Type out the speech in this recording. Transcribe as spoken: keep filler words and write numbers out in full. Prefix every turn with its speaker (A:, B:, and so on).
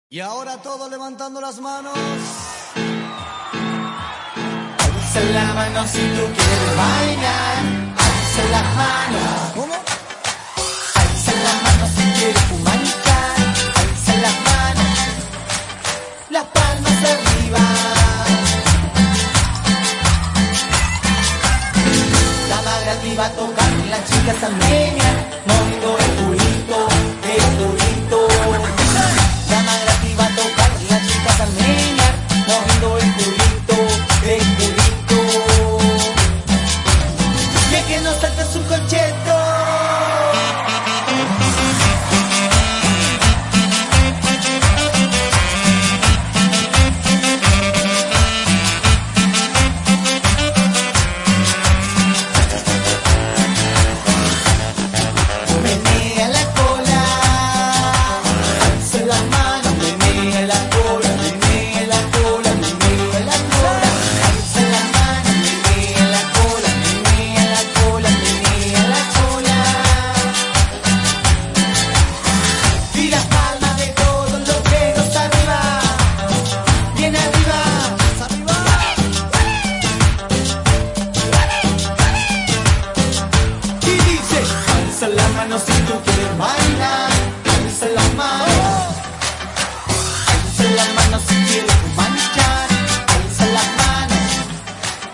A: Y ahora todos levantando las manos.
B: Alza la mano si tú quieres bailar. Alza las manos.
A: ¿Cómo?
B: Alza las manos si quieres fumanicar. Alza las manos. Las palmas arriba. La madre arriba tocando y las chicas también. Moviendo el culito, el culito.